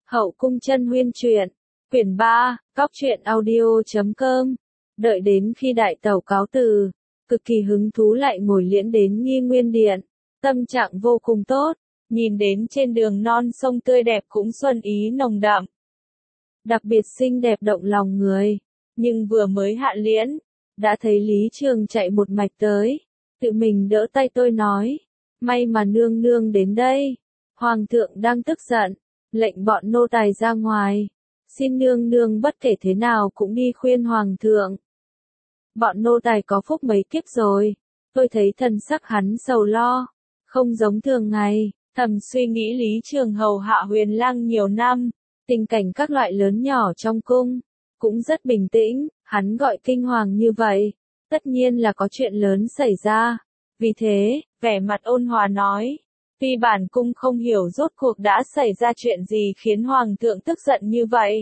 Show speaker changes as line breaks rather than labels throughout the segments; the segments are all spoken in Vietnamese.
Hậu cung chân huyên truyện, quyển 3, góc truyện audio.com. Đợi đến khi đại tẩu cáo từ, cực kỳ hứng thú lại ngồi liễn đến Nghi Nguyên Điện, tâm trạng vô cùng tốt, nhìn đến trên đường non sông tươi đẹp cũng xuân ý nồng đậm. Đặc biệt xinh đẹp động lòng người, nhưng vừa mới hạ liễn, đã thấy Lý Trường chạy một mạch tới, tự mình đỡ tay tôi nói, may mà nương nương đến đây, hoàng thượng đang tức giận, lệnh bọn nô tài ra ngoài, xin nương nương bất kể thế nào cũng đi khuyên hoàng thượng. Bọn nô tài có phúc mấy kiếp rồi, tôi thấy thần sắc hắn sầu lo, không giống thường ngày, thầm suy nghĩ Lý Trường hầu hạ Huyền Lang nhiều năm, tình cảnh các loại lớn nhỏ trong cung, cũng rất bình tĩnh, hắn gọi kinh hoàng như vậy, tất nhiên là có chuyện lớn xảy ra, vì thế, vẻ mặt ôn hòa nói, tuy bản cung không hiểu rốt cuộc đã xảy ra chuyện gì khiến hoàng thượng tức giận như vậy.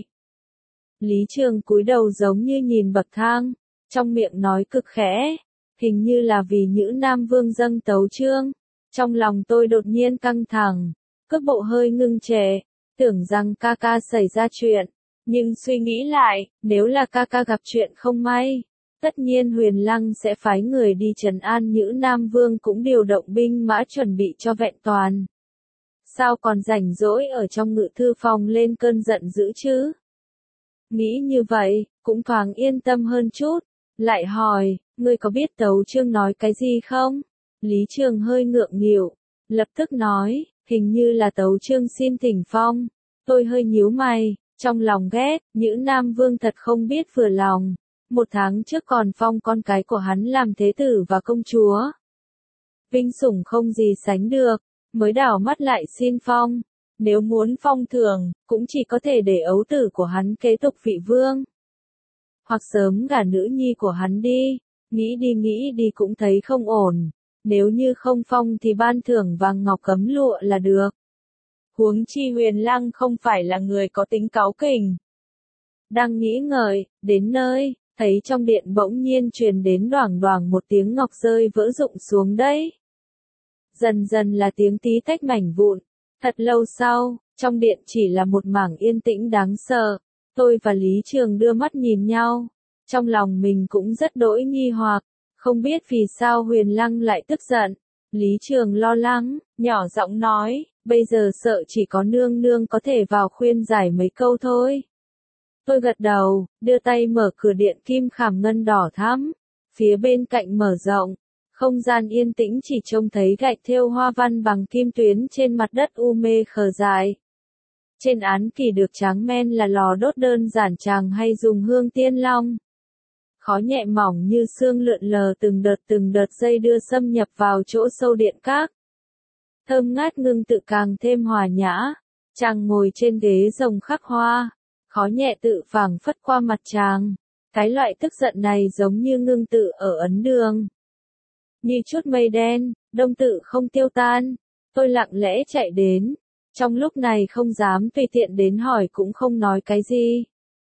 Lý Trường cúi đầu giống như nhìn bậc thang, trong miệng nói cực khẽ, hình như là vì Nhữ Nam Vương dâng tấu chương, trong lòng tôi đột nhiên căng thẳng, cước bộ hơi ngưng trệ, tưởng rằng ca ca xảy ra chuyện, nhưng suy nghĩ lại, nếu là ca ca gặp chuyện không may, tất nhiên Huyền Lăng sẽ phái người đi trấn an Nhữ Nam Vương cũng điều động binh mã chuẩn bị cho vẹn toàn. Sao còn rảnh rỗi ở trong ngự thư phòng lên cơn giận dữ chứ? Nghĩ như vậy, cũng thoáng yên tâm hơn chút, lại hỏi, ngươi có biết tấu chương nói cái gì không? Lý Trường hơi ngượng nghịu, lập tức nói, hình như là tấu chương xin thỉnh phong. Tôi hơi nhíu mày, trong lòng ghét, Nhữ Nam Vương thật không biết vừa lòng. 1 tháng trước còn phong con cái của hắn làm thế tử và công chúa. Vinh sủng không gì sánh được, mới đảo mắt lại xin phong. Nếu muốn phong thưởng, cũng chỉ có thể để ấu tử của hắn kế tục vị vương. Hoặc sớm gả nữ nhi của hắn đi, nghĩ đi cũng thấy không ổn. Nếu như không phong thì ban thưởng vàng ngọc cấm lụa là được. Huống chi Huyền Lăng không phải là người có tính cáu kỉnh. Đang nghĩ ngợi, đến nơi, thấy trong điện bỗng nhiên truyền đến đoảng đoảng một tiếng ngọc rơi vỡ rụng xuống đấy. Dần dần là tiếng tí tách mảnh vụn. Thật lâu sau, trong điện chỉ là một mảng yên tĩnh đáng sợ. Tôi và Lý Trường đưa mắt nhìn nhau. Trong lòng mình cũng rất đỗi nghi hoặc, không biết vì sao Huyền Lăng lại tức giận. Lý Trường lo lắng, nhỏ giọng nói, bây giờ sợ chỉ có nương nương có thể vào khuyên giải mấy câu thôi. Tôi gật đầu, đưa tay mở cửa điện kim khảm ngân đỏ thắm, phía bên cạnh mở rộng, không gian yên tĩnh chỉ trông thấy gạch thêu hoa văn bằng kim tuyến trên mặt đất u mê khờ dại. Trên án kỳ được tráng men là lò đốt đơn giản chàng hay dùng hương tiên long. Khói nhẹ mỏng như sương lượn lờ từng đợt dây đưa xâm nhập vào chỗ sâu điện các. Thơm ngát ngưng tự càng thêm hòa nhã, chàng ngồi trên ghế rồng khắc hoa. Khói nhẹ tự phảng phất qua mặt chàng, cái loại tức giận này giống như ngưng tự ở ấn đường. Như chút mây đen, đông tự không tiêu tan, tôi lặng lẽ chạy đến, trong lúc này không dám tùy tiện đến hỏi cũng không nói cái gì.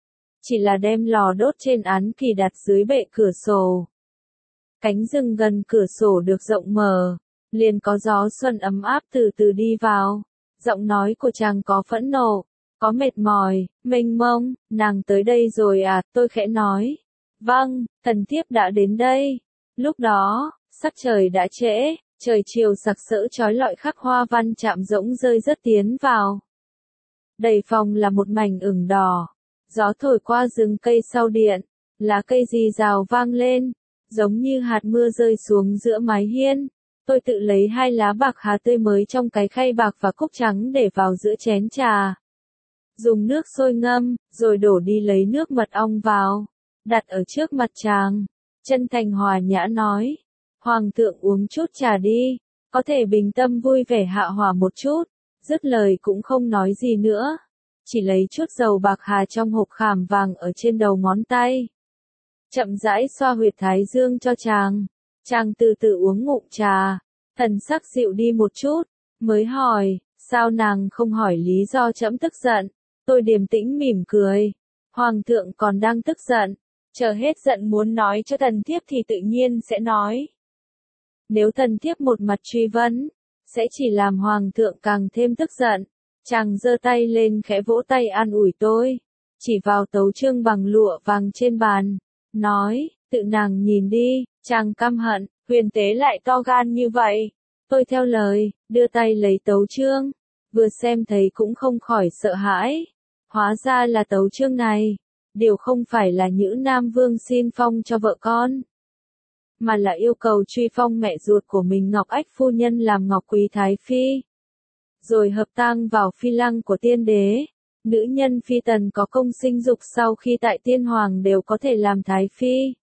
Chỉ là đem lò đốt trên án kỳ đặt dưới bệ cửa sổ. Cánh rừng gần cửa sổ được rộng mở, liền có gió xuân ấm áp từ từ đi vào, giọng nói của chàng có phẫn nộ. Có mệt mỏi, mênh mông, nàng tới đây rồi à, tôi khẽ nói. Vâng, thần thiếp đã đến đây. Lúc đó, sắc trời đã trễ, trời chiều sặc sỡ chói lọi khắc hoa văn chạm rỗng rơi rất tiến vào. Đầy phòng là một mảnh ửng đỏ, gió thổi qua rừng cây sau điện, lá cây rì rào vang lên, giống như hạt mưa rơi xuống giữa mái hiên. Tôi tự lấy 2 lá bạc hà tươi mới trong cái khay bạc và cúc trắng để vào giữa chén trà. Dùng nước sôi ngâm, rồi đổ đi lấy nước mật ong vào, đặt ở trước mặt chàng, chân thành hòa nhã nói, hoàng thượng uống chút trà đi, có thể bình tâm vui vẻ hạ hỏa một chút, dứt lời cũng không nói gì nữa, chỉ lấy chút dầu bạc hà trong hộp khảm vàng ở trên đầu ngón tay. Chậm rãi xoa huyệt thái dương cho chàng, chàng từ từ uống ngụm trà, thần sắc dịu đi một chút, mới hỏi, sao nàng không hỏi lý do trẫm tức giận. Tôi điềm tĩnh mỉm cười. Hoàng thượng còn đang tức giận. Chờ hết giận muốn nói cho thần thiếp thì tự nhiên sẽ nói. Nếu thần thiếp một mặt truy vấn, sẽ chỉ làm hoàng thượng càng thêm tức giận. Chàng giơ tay lên khẽ vỗ tay an ủi tôi, chỉ vào tấu chương bằng lụa vàng trên bàn, nói, tự nàng nhìn đi. Chàng căm hận, Huyền Tế lại to gan như vậy. Tôi theo lời, đưa tay lấy tấu chương, vừa xem thấy cũng không khỏi sợ hãi. Hóa ra là tấu chương này, điều không phải là Nhữ Nam Vương xin phong cho vợ con, mà là yêu cầu truy phong mẹ ruột của mình Ngọc Ách phu nhân làm Ngọc Quý Thái Phi, rồi hợp tang vào phi lăng của tiên đế. Nữ nhân phi tần có công sinh dục sau khi tại tiên hoàng đều có thể làm Thái Phi,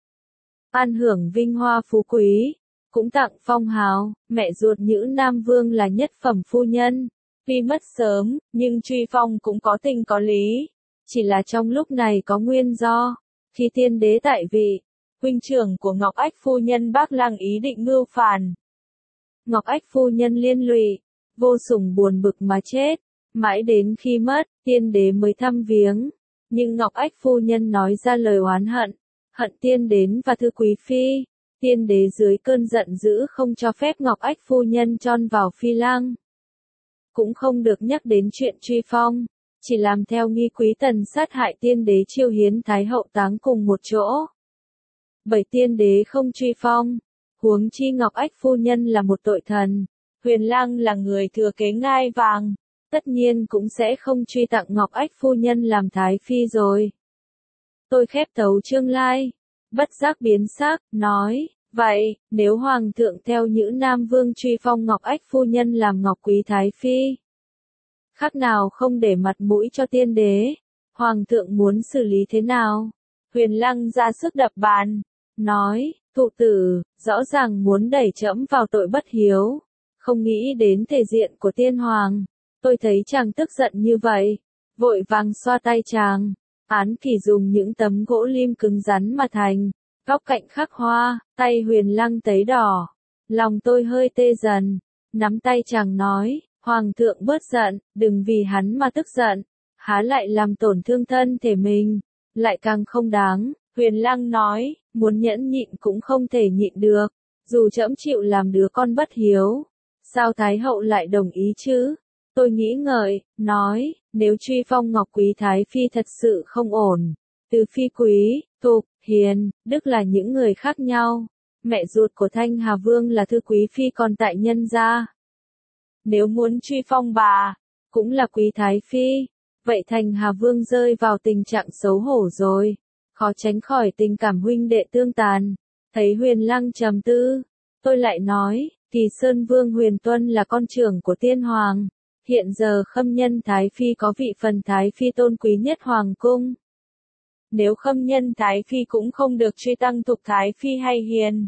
an hưởng vinh hoa phú quý, cũng tặng phong hào. Mẹ ruột Nhữ Nam Vương là nhất phẩm phu nhân, tuy mất sớm, nhưng truy phong cũng có tình có lý. Chỉ là trong lúc này có nguyên do, khi tiên đế tại vị, huynh trưởng của Ngọc Ách phu nhân Bác Lăng ý định mưu phản. Ngọc Ách phu nhân liên lụy, vô sủng buồn bực mà chết. Mãi đến khi mất, tiên đế mới thăm viếng, nhưng Ngọc Ách phu nhân nói ra lời oán hận, hận tiên đến và thư quý phi. Tiên đế dưới cơn giận dữ không cho phép Ngọc Ách phu nhân chon vào phi lăng, cũng không được nhắc đến chuyện truy phong, chỉ làm theo nghi quý tần sát hại tiên đế Chiêu Hiến Thái hậu táng cùng một chỗ. Bởi tiên đế không truy phong, huống chi Ngọc Ách phu nhân là một tội thần, Huyền Lăng là người thừa kế ngai vàng, tất nhiên cũng sẽ không truy tặng Ngọc Ách phu nhân làm Thái Phi rồi. Tôi khép tấu chương lai, bất giác biến sắc, nói, vậy, nếu Hoàng thượng theo Nhữ Nam Vương truy phong Ngọc Ách phu nhân làm Ngọc Quý Thái Phi, khác nào không để mặt mũi cho tiên đế, Hoàng thượng muốn xử lý thế nào? Huyền Lăng ra sức đập bàn, nói, thụ tử, rõ ràng muốn đẩy trẫm vào tội bất hiếu, không nghĩ đến thể diện của tiên hoàng. Tôi thấy chàng tức giận như vậy, vội vàng xoa tay chàng. Án kỷ dùng những tấm gỗ lim cứng rắn mà thành, góc cạnh khắc hoa, tay Huyền Lăng tấy đỏ. Lòng tôi hơi tê dần, nắm tay chàng nói, Hoàng thượng bớt giận, đừng vì hắn mà tức giận, há lại làm tổn thương thân thể mình, lại càng không đáng. Huyền Lăng nói, muốn nhẫn nhịn cũng không thể nhịn được, dù trẫm chịu làm đứa con bất hiếu, sao Thái hậu lại đồng ý chứ? Tôi nghĩ ngợi, nói, nếu truy phong Ngọc Quý Thái Phi thật sự không ổn, từ phi quý, tục, hiền, đức là những người khác nhau. Mẹ ruột của Thanh Hà Vương là thư quý phi còn tại nhân gia. Nếu muốn truy phong bà, cũng là Quý Thái Phi, vậy Thanh Hà Vương rơi vào tình trạng xấu hổ rồi, khó tránh khỏi tình cảm huynh đệ tương tàn. Thấy Huyền Lăng trầm tư, tôi lại nói, Kỳ Sơn Vương Huyền Tuân là con trưởng của tiên hoàng. Hiện giờ Khâm Nhân Thái Phi có vị phần Thái Phi tôn quý nhất hoàng cung. Nếu Khâm Nhân Thái Phi cũng không được truy tăng tục Thái Phi hay hiền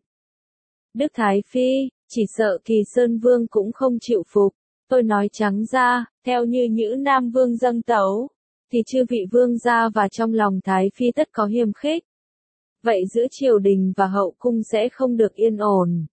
đức Thái Phi, chỉ sợ Kỳ Sơn Vương cũng không chịu phục. Tôi nói trắng ra, theo như Nhữ Nam Vương dâng tấu, thì chư vị vương gia và trong lòng Thái Phi tất có hiềm khích. Vậy giữa triều đình và hậu cung sẽ không được yên ổn.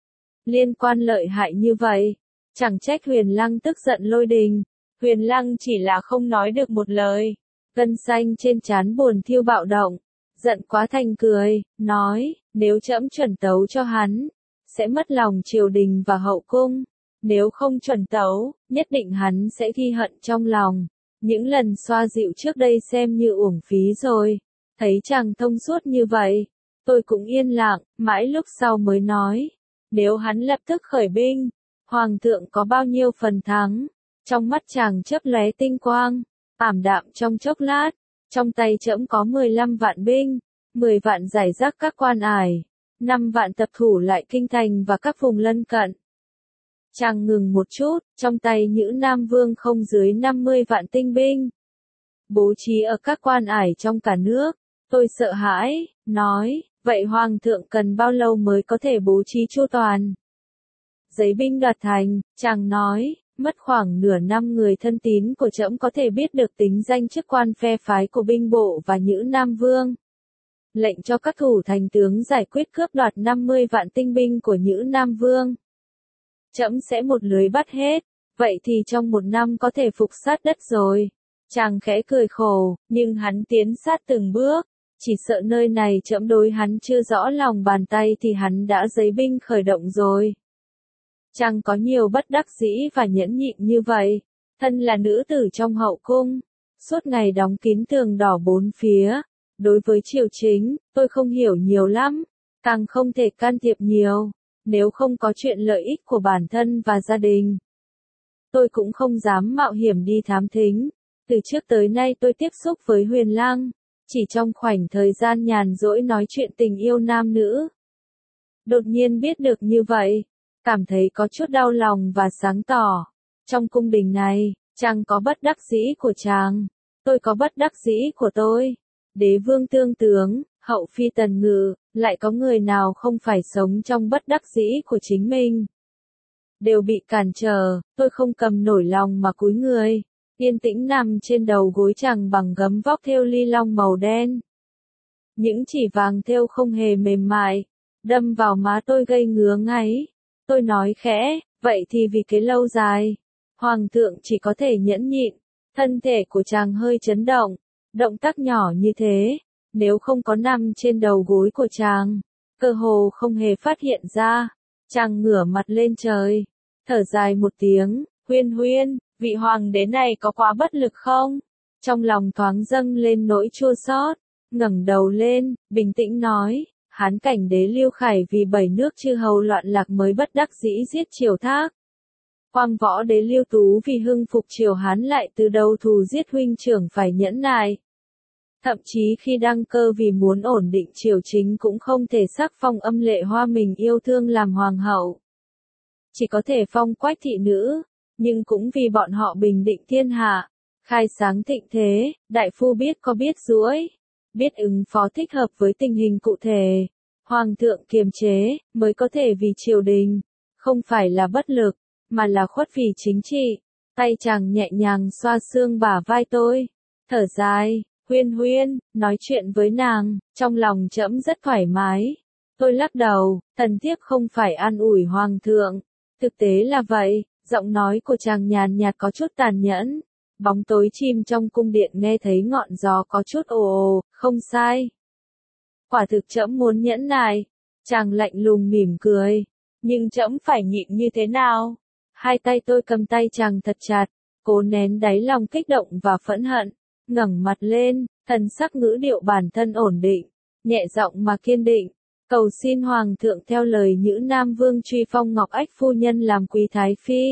Liên quan lợi hại như vậy, chẳng trách Huyền Lăng tức giận lôi đình. Huyền Lăng chỉ là không nói được một lời, gân xanh trên trán buồn thiêu bạo động, giận quá thành cười, nói, nếu trẫm chuẩn tấu cho hắn, sẽ mất lòng triều đình và hậu cung. Nếu không chuẩn tấu, nhất định hắn sẽ ghi hận trong lòng. Những lần xoa dịu trước đây xem như uổng phí rồi. Thấy chàng thông suốt như vậy, tôi cũng yên lặng, mãi lúc sau mới nói, nếu hắn lập tức khởi binh, Hoàng thượng có bao nhiêu phần thắng? Trong mắt chàng chớp lóe tinh quang, ảm đạm trong chốc lát, trong tay trẫm có 15 vạn binh, 10 vạn giải rác các quan ải, 5 vạn tập thủ lại kinh thành và các vùng lân cận. Chàng ngừng một chút, trong tay Nhữ Nam Vương không dưới 50 vạn tinh binh, bố trí ở các quan ải trong cả nước. Tôi sợ hãi, nói, vậy Hoàng thượng cần bao lâu mới có thể bố trí chu toàn? Giấy binh đoạt thành, chàng nói, mất khoảng nửa năm người thân tín của trẫm có thể biết được tính danh chức quan phe phái của binh bộ và Nhữ Nam Vương. Lệnh cho các thủ thành tướng giải quyết cướp đoạt 50 vạn tinh binh của Nhữ Nam Vương. Trẫm sẽ một lưới bắt hết, vậy thì trong một năm có thể phục sát đất rồi. Chàng khẽ cười khổ, nhưng hắn tiến sát từng bước, chỉ sợ nơi này trẫm đối hắn chưa rõ lòng bàn tay thì hắn đã giấy binh khởi động rồi. Chàng có nhiều bất đắc dĩ và nhẫn nhịn như vậy, thân là nữ tử trong hậu cung, suốt ngày đóng kín tường đỏ bốn phía. Đối với triều chính, tôi không hiểu nhiều lắm, càng không thể can thiệp nhiều, nếu không có chuyện lợi ích của bản thân và gia đình. Tôi cũng không dám mạo hiểm đi thám thính. Từ trước tới nay tôi tiếp xúc với Huyền Lăng, chỉ trong khoảnh thời gian nhàn rỗi nói chuyện tình yêu nam nữ. Đột nhiên biết được như vậy, cảm thấy có chút đau lòng và sáng tỏ. Trong cung đình này, chàng có bất đắc dĩ của chàng, tôi có bất đắc dĩ của tôi. Đế vương tương tướng, hậu phi tần ngự, lại có người nào không phải sống trong bất đắc dĩ của chính mình. Đều bị cản trở, tôi không cầm nổi lòng mà cúi người, yên tĩnh nằm trên đầu gối chàng bằng gấm vóc thêu ly long màu đen. Những chỉ vàng thêu không hề mềm mại, đâm vào má tôi gây ngứa ngáy. Tôi nói khẽ, vậy thì vì cái lâu dài, hoàng thượng chỉ có thể nhẫn nhịn. Thân thể của chàng hơi chấn động, động tác nhỏ như thế, nếu không có nằm trên đầu gối của chàng, cơ hồ không hề phát hiện ra. Chàng ngửa mặt lên trời, thở dài một tiếng, Huyên Huyên, vị hoàng đế này có quá bất lực không? Trong lòng thoáng dâng lên nỗi chua xót, ngẩng đầu lên, bình tĩnh nói, Hán cảnh đế Lưu Khải vì 7 nước chư hầu loạn lạc mới bất đắc dĩ giết Triều Thác. Quang võ đế Lưu Tú vì hưng phục Triều Hán lại từ đầu thù giết huynh trưởng phải nhẫn nại. Thậm chí khi đăng cơ vì muốn ổn định triều chính cũng không thể sắc phong Âm Lệ Hoa mình yêu thương làm hoàng hậu. Chỉ có thể phong Quách thị nữ, nhưng cũng vì bọn họ bình định thiên hạ, khai sáng thịnh thế, đại phu biết có biết duỗi, biết ứng phó thích hợp với tình hình cụ thể. Hoàng thượng kiềm chế, mới có thể vì triều đình, không phải là bất lực, mà là khuất vì chính trị. Tay chàng nhẹ nhàng xoa xương bả vai tôi, thở dài, Huyên Huyên, nói chuyện với nàng, trong lòng trẫm rất thoải mái. Tôi lắc đầu, thần thiếp không phải an ủi hoàng thượng, thực tế là vậy. Giọng nói của chàng nhàn nhạt có chút tàn nhẫn. Bóng tối chim trong cung điện nghe thấy ngọn gió có chút ồ ồ, không sai. Quả thực trẫm muốn nhẫn nại. Chàng lạnh lùng mỉm cười. Nhưng trẫm phải nhịn như thế nào? Hai tay tôi cầm tay chàng thật chặt, cố nén đáy lòng kích động và phẫn hận. Ngẩng mặt lên, thần sắc ngữ điệu bản thân ổn định, nhẹ giọng mà kiên định. Cầu xin hoàng thượng theo lời Nhữ Nam Vương truy phong Ngọc Ách phu nhân làm quý thái phi.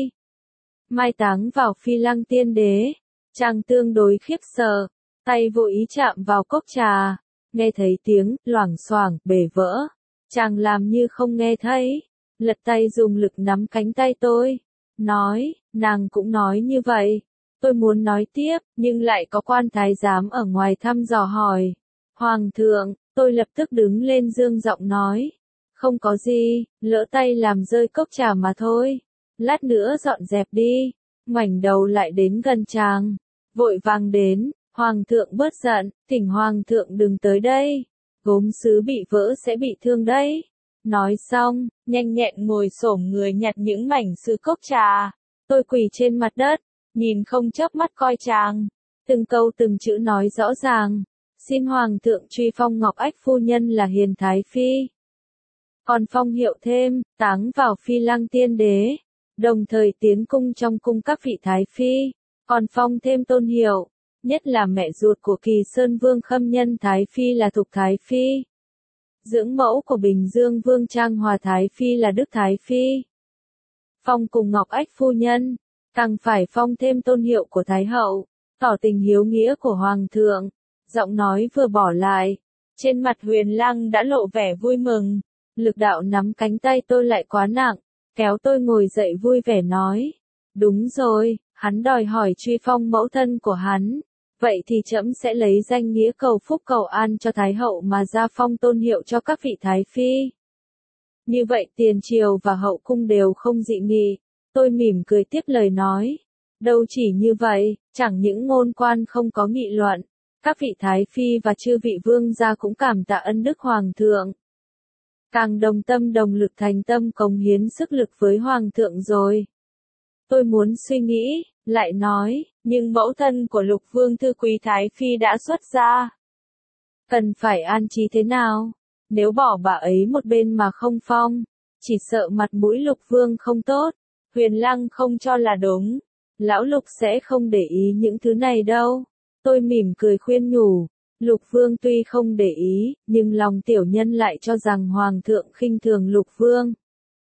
Mai táng vào Phi Lăng Tiên Đế. Chàng tương đối khiếp sợ, tay vô ý chạm vào cốc trà, nghe thấy tiếng loảng xoảng bể vỡ. Chàng làm như không nghe thấy, lật tay dùng lực nắm cánh tay tôi, nói, nàng cũng nói như vậy. Tôi muốn nói tiếp, nhưng lại có quan thái giám ở ngoài thăm dò hỏi. Hoàng thượng, tôi lập tức đứng lên dương giọng nói. Không có gì, lỡ tay làm rơi cốc trà mà thôi. Lát nữa dọn dẹp đi. Ngoảnh đầu lại đến gần chàng. Vội vàng đến, hoàng thượng bớt giận, thỉnh hoàng thượng đừng tới đây. Gốm sứ bị vỡ sẽ bị thương đấy. Nói xong, nhanh nhẹn ngồi xổm người nhặt những mảnh sứ cốc trà. Tôi quỳ trên mặt đất, nhìn không chớp mắt coi chàng. Từng câu từng chữ nói rõ ràng. Xin hoàng thượng truy phong Ngọc Ách phu nhân là hiền thái phi. Còn phong hiệu thêm, táng vào Phi Lăng Tiên Đế. Đồng thời tiến cung trong cung các vị thái phi. Còn phong thêm tôn hiệu, nhất là mẹ ruột của Kỳ Sơn Vương Khâm Nhân thái phi là Thục thái phi. Dưỡng mẫu của Bình Dương Vương Trang Hòa thái phi là Đức thái phi. Phong cùng Ngọc Ách phu nhân, càng phải phong thêm tôn hiệu của thái hậu, tỏ tình hiếu nghĩa của hoàng thượng. Giọng nói vừa bỏ lại, trên mặt Huyền Lăng đã lộ vẻ vui mừng. Lực đạo nắm cánh tay tôi lại quá nặng, kéo tôi ngồi dậy vui vẻ nói. Đúng rồi, hắn đòi hỏi truy phong mẫu thân của hắn. Vậy thì trẫm sẽ lấy danh nghĩa cầu phúc cầu an cho thái hậu mà ra phong tôn hiệu cho các vị thái phi. Như vậy tiền triều và hậu cung đều không dị nghị. Tôi mỉm cười tiếp lời nói. Đâu chỉ như vậy, chẳng những ngôn quan không có nghị luận. Các vị thái phi và chư vị vương gia cũng cảm tạ ân đức hoàng thượng. Càng đồng tâm đồng lực thành tâm cống hiến sức lực với hoàng thượng rồi. Tôi muốn suy nghĩ, lại nói, nhưng mẫu thân của Lục Vương Thư Quý Thái Phi đã xuất gia. Cần phải an trí thế nào? Nếu bỏ bà ấy một bên mà không phong, chỉ sợ mặt mũi Lục Vương không tốt. Huyền Lăng không cho là đúng. Lão Lục sẽ không để ý những thứ này đâu. Tôi mỉm cười khuyên nhủ. Lục Vương tuy không để ý, nhưng lòng tiểu nhân lại cho rằng Hoàng thượng khinh thường Lục Vương.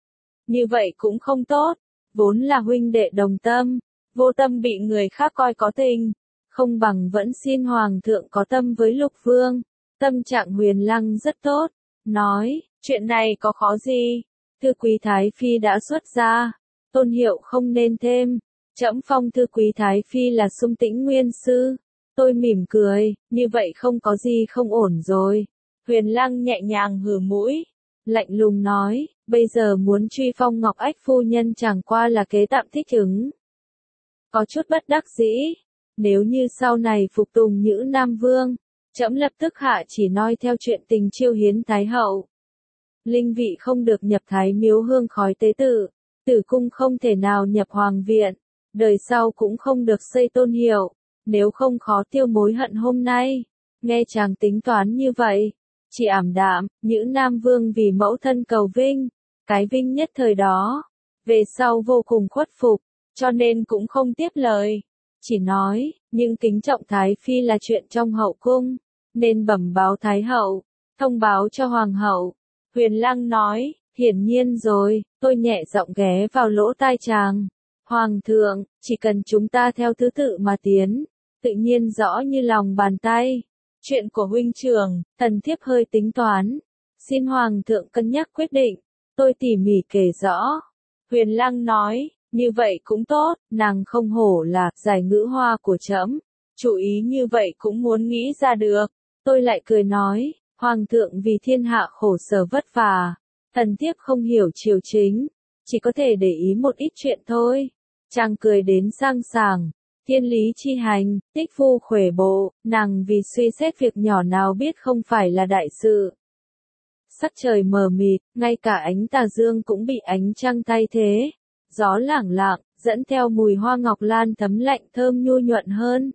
Như vậy cũng không tốt, vốn là huynh đệ đồng tâm, vô tâm bị người khác coi có tình, không bằng vẫn xin Hoàng thượng có tâm với Lục Vương. Tâm trạng Huyền Lăng rất tốt, nói, chuyện này có khó gì, thư quý Thái Phi đã xuất ra, tôn hiệu không nên thêm, trẫm phong thư quý Thái Phi là Sung Tĩnh Nguyên Sư. Tôi mỉm cười, như vậy không có gì không ổn rồi. Huyền Lăng nhẹ nhàng hừ mũi, lạnh lùng nói, bây giờ muốn truy phong Ngọc Ách phu nhân chẳng qua là kế tạm thích ứng. Có chút bất đắc dĩ, nếu như sau này phục tùng Nhữ Nam Vương, trẫm lập tức hạ chỉ noi theo chuyện tình chiêu hiến Thái Hậu. Linh vị không được nhập Thái Miếu hương khói tế tự, tử cung không thể nào nhập Hoàng viện, đời sau cũng không được xây tôn hiệu. Nếu không khó tiêu mối hận hôm nay. Nghe chàng tính toán như vậy, chỉ ảm đạm, Nhữ Nam Vương vì mẫu thân cầu vinh, cái vinh nhất thời đó, về sau vô cùng khuất phục, cho nên cũng không tiếp lời. Chỉ nói, nhưng kính trọng Thái Phi là chuyện trong hậu cung, nên bẩm báo Thái Hậu, thông báo cho Hoàng hậu. Huyền Lăng nói, hiển nhiên rồi, tôi nhẹ giọng ghé vào lỗ tai chàng. Hoàng thượng, chỉ cần chúng ta theo thứ tự mà tiến, tự nhiên rõ như lòng bàn tay. Chuyện của huynh trưởng, tần thiếp hơi tính toán. Xin Hoàng thượng cân nhắc quyết định. Tôi tỉ mỉ kể rõ. Huyền Lăng nói, như vậy cũng tốt, nàng không hổ là giải ngữ hoa của trẫm. Chủ ý như vậy cũng muốn nghĩ ra được. Tôi lại cười nói, Hoàng thượng vì thiên hạ khổ sở vất vả. Tần thiếp không hiểu triều chính, chỉ có thể để ý một ít chuyện thôi. Chàng cười đến sang sảng. Thiên lý chi hành, tích phu khuể bộ, nàng vì suy xét việc nhỏ nào biết không phải là đại sự. Sắc trời mờ mịt, ngay cả ánh tà dương cũng bị ánh trăng thay thế. Gió lảng lạng, dẫn theo mùi hoa ngọc lan thấm lạnh thơm nhu nhuận hơn.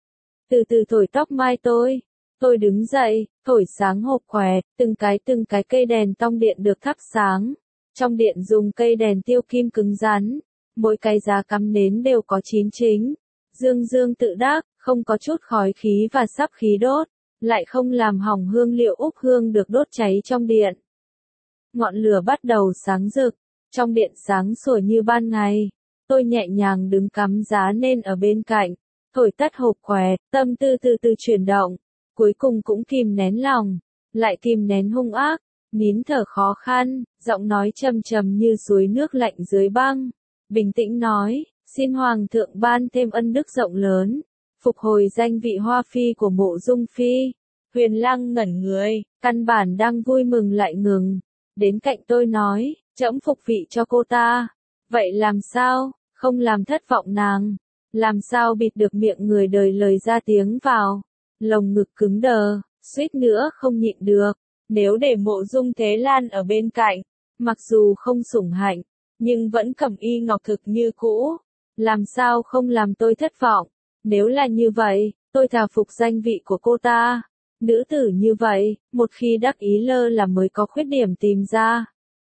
Từ từ thổi tóc mai tôi đứng dậy, thổi sáng hộp quẹt, từng cái cây đèn trong điện được thắp sáng. Trong điện dùng cây đèn tiêu kim cứng rắn, mỗi cái giá cắm nến đều có 9 chính. Dương dương tự đắc, không có chút khói khí và sắp khí đốt, lại không làm hỏng hương liệu úp hương được đốt cháy trong điện. Ngọn lửa bắt đầu sáng rực, trong điện sáng sủa như ban ngày. Tôi nhẹ nhàng đứng cắm giá nên ở bên cạnh, thổi tắt hộp quẹt, tâm tư từ từ chuyển động, cuối cùng cũng kìm nén lòng, lại kìm nén hung ác, nín thở khó khăn, giọng nói trầm trầm như suối nước lạnh dưới băng, bình tĩnh nói. Xin Hoàng thượng ban thêm ân đức rộng lớn, phục hồi danh vị Hoa Phi của Mộ Dung Phi. Huyền Lăng ngẩn người, căn bản đang vui mừng lại ngừng. Đến cạnh tôi nói, trẫm phục vị cho cô ta. Vậy làm sao, không làm thất vọng nàng? Làm sao bịt được miệng người đời lời ra tiếng vào? Lồng ngực cứng đờ, suýt nữa không nhịn được. Nếu để Mộ Dung Thế Lan ở bên cạnh, mặc dù không sủng hạnh, nhưng vẫn cẩm y ngọc thực như cũ. Làm sao không làm tôi thất vọng? Nếu là như vậy, tôi thà phục danh vị của cô ta. Nữ tử như vậy, một khi đắc ý lơ là mới có khuyết điểm tìm ra.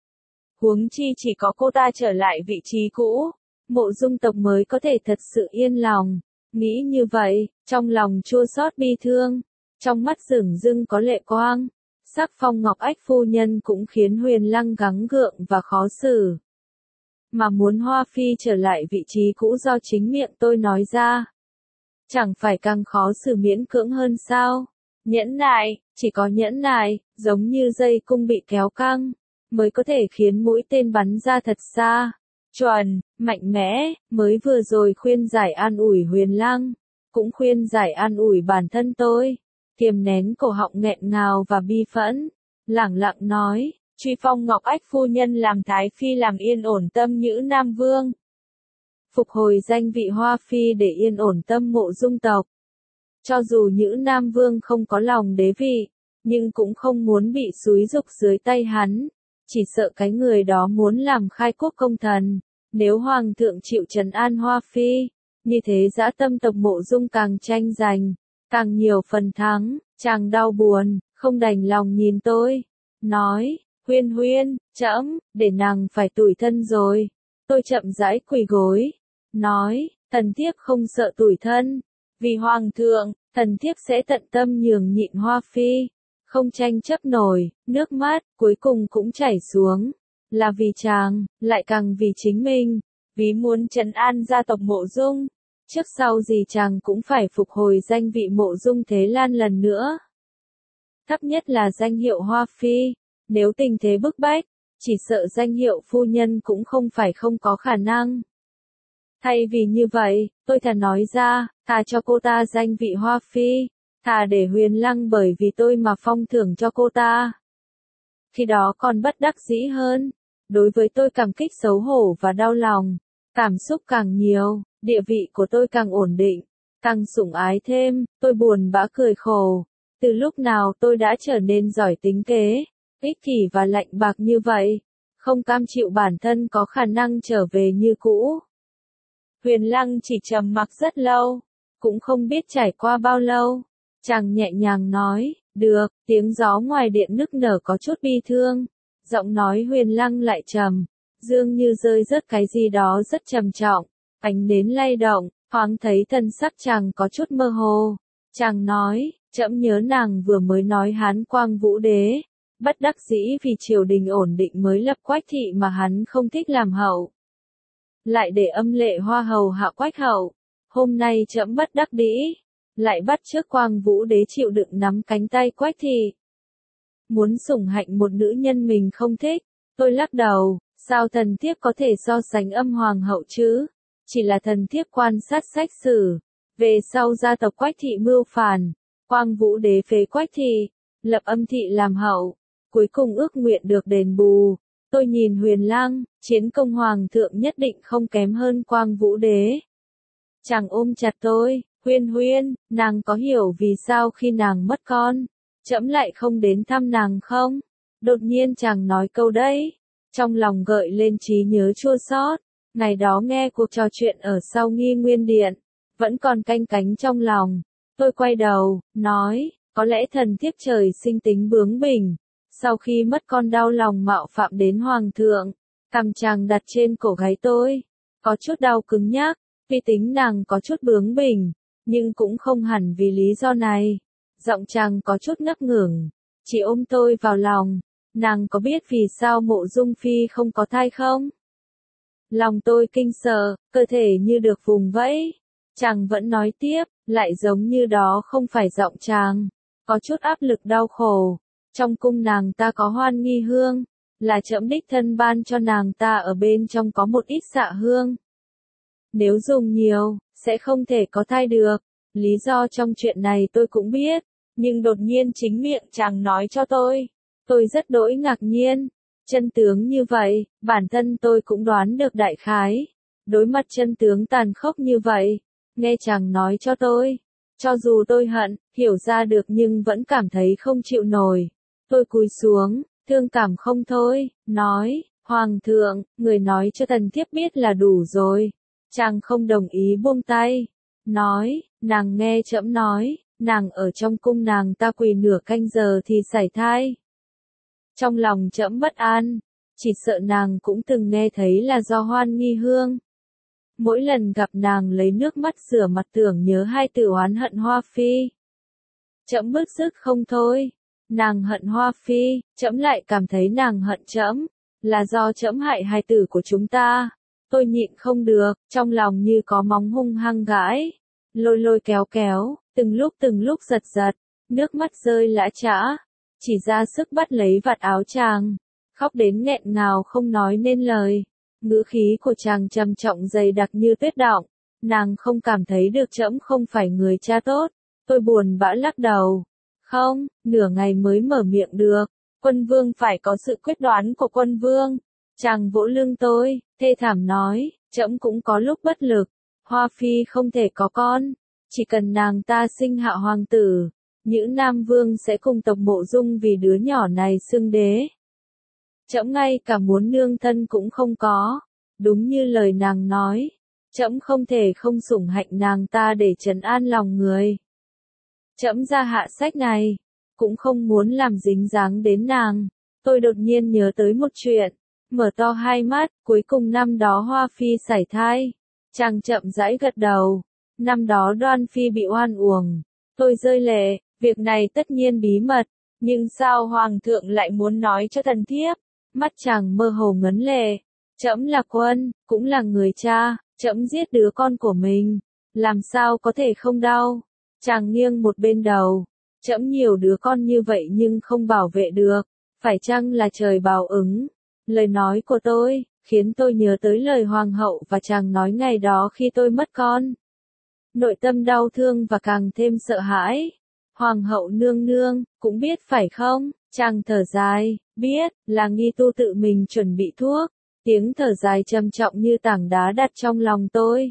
Huống chi chỉ có cô ta trở lại vị trí cũ, Mộ Dung tộc mới có thể thật sự yên lòng. Nghĩ như vậy, trong lòng chua xót bi thương, trong mắt rửng rưng có lệ quang. Sắc phong Ngọc Ách phu nhân cũng khiến Huyền Lăng gắng gượng và khó xử. Mà muốn Hoa Phi trở lại vị trí cũ do chính miệng tôi nói ra. Chẳng phải càng khó xử miễn cưỡng hơn sao? Nhẫn nại, chỉ có nhẫn nại, giống như dây cung bị kéo căng, mới có thể khiến mũi tên bắn ra thật xa. Chuẩn, mạnh mẽ, mới vừa rồi khuyên giải an ủi Huyền Lăng, cũng khuyên giải an ủi bản thân tôi. Kiềm nén cổ họng nghẹn ngào và bi phẫn, lẳng lặng nói. Truy phong Ngọc Ách phu nhân làm Thái Phi làm yên ổn tâm Nhữ Nam Vương. Phục hồi danh vị Hoa Phi để yên ổn tâm Mộ Dung tộc. Cho dù Nhữ Nam Vương không có lòng đế vị, nhưng cũng không muốn bị xúi giục dưới tay hắn. Chỉ sợ cái người đó muốn làm khai quốc công thần. Nếu Hoàng thượng chịu trấn an Hoa Phi, như thế dã tâm tộc Mộ Dung càng tranh giành, càng nhiều phần thắng. Chàng đau buồn, không đành lòng nhìn tôi, nói. Huyên huyên, trẫm, để nàng phải tủi thân rồi. Tôi chậm rãi quỳ gối, nói, thần thiếp không sợ tủi thân. Vì hoàng thượng, thần thiếp sẽ tận tâm nhường nhịn Hoa Phi, không tranh chấp nổi, nước mắt cuối cùng cũng chảy xuống. Là vì chàng, lại càng vì chính mình, vì muốn trấn an gia tộc Mộ Dung. Trước sau gì chàng cũng phải phục hồi danh vị Mộ Dung Thế Lan lần nữa. Thấp nhất là danh hiệu Hoa Phi, nếu tình thế bức bách, chỉ sợ danh hiệu phu nhân cũng không phải không có khả năng. Thay vì như vậy, tôi thà nói ra, thà cho cô ta danh vị Hoa Phi, thà để Huyền Lăng bởi vì tôi mà phong thưởng cho cô ta. Khi đó còn bất đắc dĩ hơn, đối với tôi cảm kích xấu hổ và đau lòng, cảm xúc càng nhiều, địa vị của tôi càng ổn định, càng sủng ái thêm, tôi buồn bã cười khổ. Từ lúc nào tôi đã trở nên giỏi tính kế, ích kỷ và lạnh bạc như vậy, không cam chịu bản thân có khả năng trở về như cũ. Huyền Lăng chỉ trầm mặc rất lâu, cũng không biết trải qua bao lâu. Chàng nhẹ nhàng nói, được, tiếng gió ngoài điện nức nở có chút bi thương. Giọng nói Huyền Lăng lại trầm, dường như rơi rớt cái gì đó rất trầm trọng. Ánh nến lay động, thoáng thấy thân sắc chàng có chút mơ hồ. Chàng nói, trẫm nhớ nàng vừa mới nói Hán Quang Vũ Đế. Bất đắc dĩ vì triều đình ổn định mới lập Quách thị mà hắn không thích làm hậu. Lại để âm lệ hoa hầu hạ Quách hậu. Hôm nay trẫm bất đắc dĩ, lại bắt chước Quang Vũ Đế chịu đựng nắm cánh tay Quách thị. Muốn sủng hạnh một nữ nhân mình không thích, tôi lắc đầu, sao thần thiếp có thể so sánh âm hoàng hậu chứ? Chỉ là thần thiếp quan sát sách sử, về sau gia tộc Quách thị mưu phản, Quang Vũ Đế phế Quách thị, lập âm thị làm hậu, cuối cùng ước nguyện được đền bù. Tôi nhìn Huyền Lăng, chiến công hoàng thượng nhất định không kém hơn Quang Vũ Đế. Chàng ôm chặt tôi, Huyên Huyên, nàng có hiểu vì sao khi nàng mất con, trẫm lại không đến thăm nàng không? Đột nhiên chàng nói câu đấy, trong lòng gợi lên trí nhớ chua xót. Ngày đó nghe cuộc trò chuyện ở sau Nghi Nguyên Điện, vẫn còn canh cánh trong lòng. Tôi quay đầu, nói, có lẽ thần thiếp trời sinh tính bướng bỉnh. Sau khi mất con đau lòng mạo phạm đến hoàng thượng, cằm chàng đặt trên cổ gáy tôi, có chút đau cứng nhắc, vì tính nàng có chút bướng bỉnh, nhưng cũng không hẳn vì lý do này. Giọng chàng có chút ngất ngưởng, chỉ ôm tôi vào lòng, nàng có biết vì sao Mộ Dung Phi không có thai không? Lòng tôi kinh sợ, cơ thể như được vùng vẫy. Chàng vẫn nói tiếp, lại giống như đó không phải giọng chàng, có chút áp lực đau khổ. Trong cung nàng ta có Hoan Nghi hương, là trẫm đích thân ban cho nàng ta, ở bên trong có một ít xạ hương. Nếu dùng nhiều, sẽ không thể có thai được. Lý do trong chuyện này tôi cũng biết, nhưng đột nhiên chính miệng chàng nói cho tôi rất đỗi ngạc nhiên. Chân tướng như vậy, bản thân tôi cũng đoán được đại khái. Đối mặt chân tướng tàn khốc như vậy, nghe chàng nói cho tôi, cho dù tôi hận, hiểu ra được nhưng vẫn cảm thấy không chịu nổi. Tôi cúi xuống, thương cảm không thôi, nói, Hoàng thượng, người nói cho thần thiếp biết là đủ rồi. Chàng không đồng ý buông tay, nói, nàng nghe trẫm nói, nàng ở trong cung nàng ta quỳ nửa canh giờ thì sảy thai. Trong lòng trẫm bất an, chỉ sợ nàng cũng từng nghe thấy là do Hoan Nghi hương. Mỗi lần gặp nàng lấy nước mắt rửa mặt tưởng nhớ hai từ oán hận Hoa Phi. Trẫm bứt rứt không thôi. Nàng hận Hoa Phi, trẫm lại cảm thấy nàng hận trẫm, là do trẫm hại hài tử của chúng ta. Tôi nhịn không được, trong lòng như có móng hung hăng gãi, lôi lôi kéo kéo, từng lúc giật giật, nước mắt rơi lã chã, chỉ ra sức bắt lấy vạt áo chàng, khóc đến nghẹn ngào không nói nên lời. Ngữ khí của chàng trầm trọng dày đặc như tuyết đọng, nàng không cảm thấy được trẫm không phải người cha tốt. Tôi buồn bã lắc đầu. Không, nửa ngày mới mở miệng được. Quân vương phải có sự quyết đoán của quân vương. Chàng vỗ lưng tôi, thê thảm nói, trẫm cũng có lúc bất lực. Hoa Phi không thể có con, chỉ cần nàng ta sinh hạ hoàng tử, Nhữ Nam Vương sẽ cùng tộc Mộ Dung vì đứa nhỏ này xưng đế. Trẫm ngay cả muốn nương thân cũng không có, đúng như lời nàng nói, trẫm không thể không sủng hạnh nàng ta để trấn an lòng người. Trẫm ra hạ sách này, cũng không muốn làm dính dáng đến nàng. Tôi đột nhiên nhớ tới một chuyện, mở to hai mắt, cuối cùng năm đó Hoa Phi sảy thai. Chàng chậm rãi gật đầu. Năm đó Đoan Phi bị oan uổng. Tôi rơi lệ, việc này tất nhiên bí mật. Nhưng sao Hoàng thượng lại muốn nói cho thần thiếp? Mắt chàng mơ hồ ngấn lệ. Trẫm là quân, cũng là người cha, trẫm giết đứa con của mình. Làm sao có thể không đau? Chàng nghiêng một bên đầu. Trẫm nhiều đứa con như vậy nhưng không bảo vệ được. Phải chăng là trời báo ứng? Lời nói của tôi, khiến tôi nhớ tới lời hoàng hậu và chàng nói ngày đó khi tôi mất con. Nội tâm đau thương và càng thêm sợ hãi. Hoàng hậu nương nương, cũng biết phải không? Chàng thở dài, biết, là nghi tu tự mình chuẩn bị thuốc. Tiếng thở dài trầm trọng như tảng đá đặt trong lòng tôi.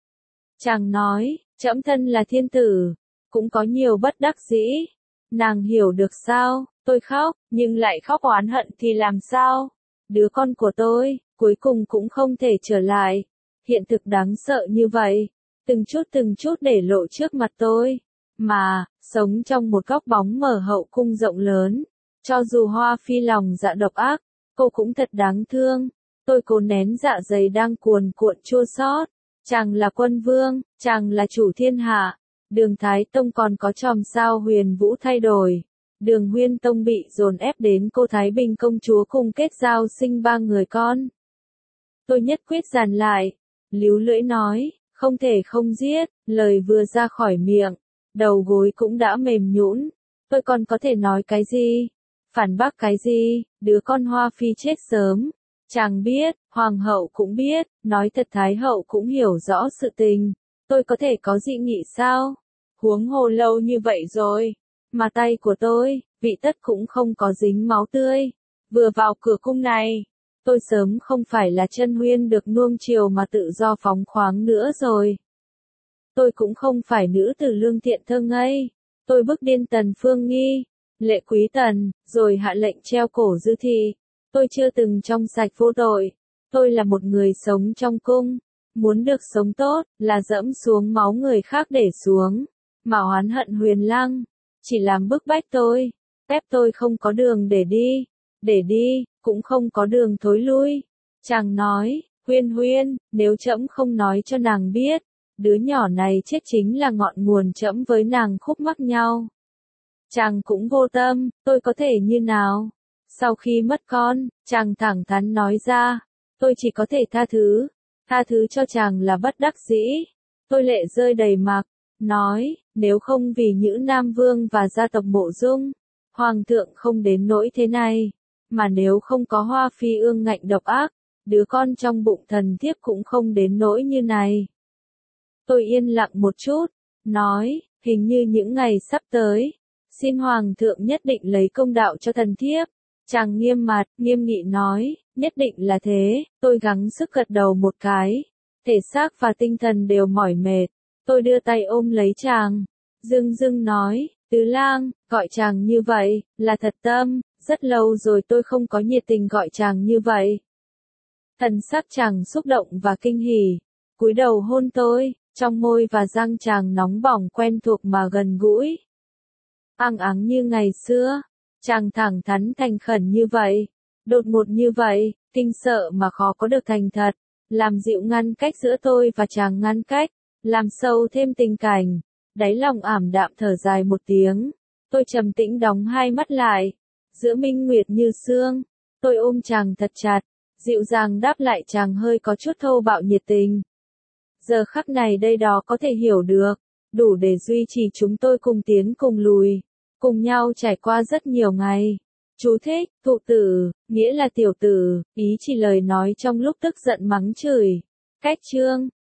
Chàng nói, trẫm thân là thiên tử, cũng có nhiều bất đắc dĩ. Nàng hiểu được sao? Tôi khóc, nhưng lại khóc oán hận thì làm sao? Đứa con của tôi, cuối cùng cũng không thể trở lại. Hiện thực đáng sợ như vậy, từng chút để lộ trước mặt tôi. Mà, sống trong một góc bóng mờ hậu cung rộng lớn. Cho dù Hoa Phi lòng dạ độc ác, cô cũng thật đáng thương. Tôi cố nén dạ dày đang cuồn cuộn chua xót. Chàng là quân vương, chàng là chủ thiên hạ. Đường Thái Tông còn có chòm sao Huyền Vũ thay đổi. Đường Huyên Tông bị dồn ép đến cô Thái Bình công chúa cùng kết giao sinh 3 người con. Tôi nhất quyết giàn lại. Líu lưỡi nói, không thể không giết, lời vừa ra khỏi miệng. Đầu gối cũng đã mềm nhũn. Tôi còn có thể nói cái gì? Phản bác cái gì? Đứa con Hoa Phi chết sớm. Chàng biết, Hoàng hậu cũng biết, nói thật Thái hậu cũng hiểu rõ sự tình. Tôi có thể có dị nghị sao? Huống hồ lâu như vậy rồi. Mà tay của tôi, vị tất cũng không có dính máu tươi. Vừa vào cửa cung này, tôi sớm không phải là chân huyên được nuông chiều mà tự do phóng khoáng nữa rồi. Tôi cũng không phải nữ tử lương thiện thơ ngây. Tôi bức điên Tần Phương Nghi, Lệ Quý Tần, rồi hạ lệnh treo cổ Dư Thị. Tôi chưa từng trong sạch vô tội. Tôi là một người sống trong cung. Muốn được sống tốt, là dẫm xuống máu người khác để xuống. Mà oán hận Huyền Lăng, chỉ làm bức bách tôi. Ép tôi không có đường để đi. Để đi, cũng không có đường thối lui. Chàng nói, Huyên Huyên, nếu trẫm không nói cho nàng biết, đứa nhỏ này chết chính là ngọn nguồn trẫm với nàng khúc mắc nhau. Chàng cũng vô tâm, tôi có thể như nào? Sau khi mất con, chàng thẳng thắn nói ra, tôi chỉ có thể tha thứ cho chàng là bất đắc dĩ. Tôi lệ rơi đầy mặt, nói, nếu không vì Nhữ Nam Vương và gia tộc Mộ Dung, Hoàng thượng không đến nỗi thế này, mà nếu không có Hoa Phi ương ngạnh độc ác, đứa con trong bụng thần thiếp cũng không đến nỗi như này. Tôi yên lặng một chút, nói, hình như những ngày sắp tới, xin Hoàng thượng nhất định lấy công đạo cho thần thiếp. Chàng nghiêm mặt, nghiêm nghị nói, nhất định là thế. Tôi gắng sức gật đầu một cái. Thể xác và tinh thần đều mỏi mệt. Tôi đưa tay ôm lấy chàng. Dưng nói, Tứ Lang, gọi chàng như vậy, là thật tâm. Rất lâu rồi tôi không có nhiệt tình gọi chàng như vậy. Thần sắc chàng xúc động và kinh hỉ. Cúi đầu hôn tôi, trong môi và răng chàng nóng bỏng quen thuộc mà gần gũi. Ăng áng như ngày xưa. Chàng thẳng thắn thành khẩn như vậy, đột ngột như vậy, kinh sợ mà khó có được thành thật, làm dịu ngăn cách giữa tôi và chàng ngăn cách, làm sâu thêm tình cảnh. Đáy lòng ảm đạm thở dài một tiếng, tôi trầm tĩnh đóng hai mắt lại, giữa minh nguyệt như sương, tôi ôm chàng thật chặt, dịu dàng đáp lại chàng hơi có chút thô bạo nhiệt tình. Giờ khắc này đây đó có thể hiểu được, đủ để duy trì chúng tôi cùng tiến cùng lùi. Cùng nhau trải qua rất nhiều ngày. Chú thích, thụ tử, nghĩa là tiểu tử, ý chỉ lời nói trong lúc tức giận mắng chửi. Cách chương.